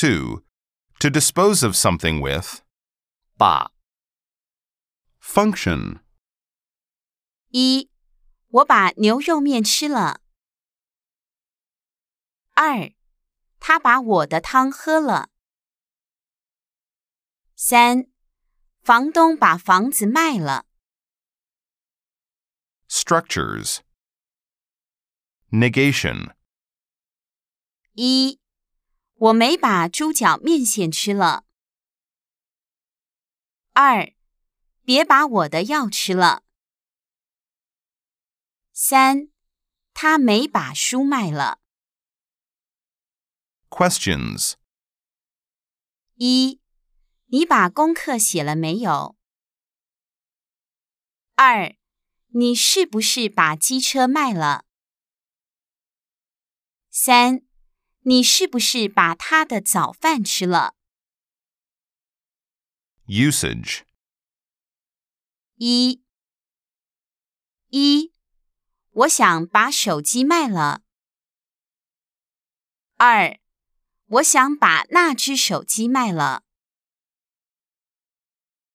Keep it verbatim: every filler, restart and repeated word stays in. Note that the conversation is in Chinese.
two. To dispose of something with. 把 Function. 一，我把牛肉面吃了。二，他把我的汤喝了。三，房东把房子卖了。 Structures. Negation. 一，我没把猪脚面线吃了。二，别把我的药吃了。三，他没把书卖了。 Questions. 一，你把功课写了没有？二，你是不是把机车卖了？三，你是不是把他的早饭吃了？ Usage. 一，一，我想把手机卖了。二，我想把那只手机卖了。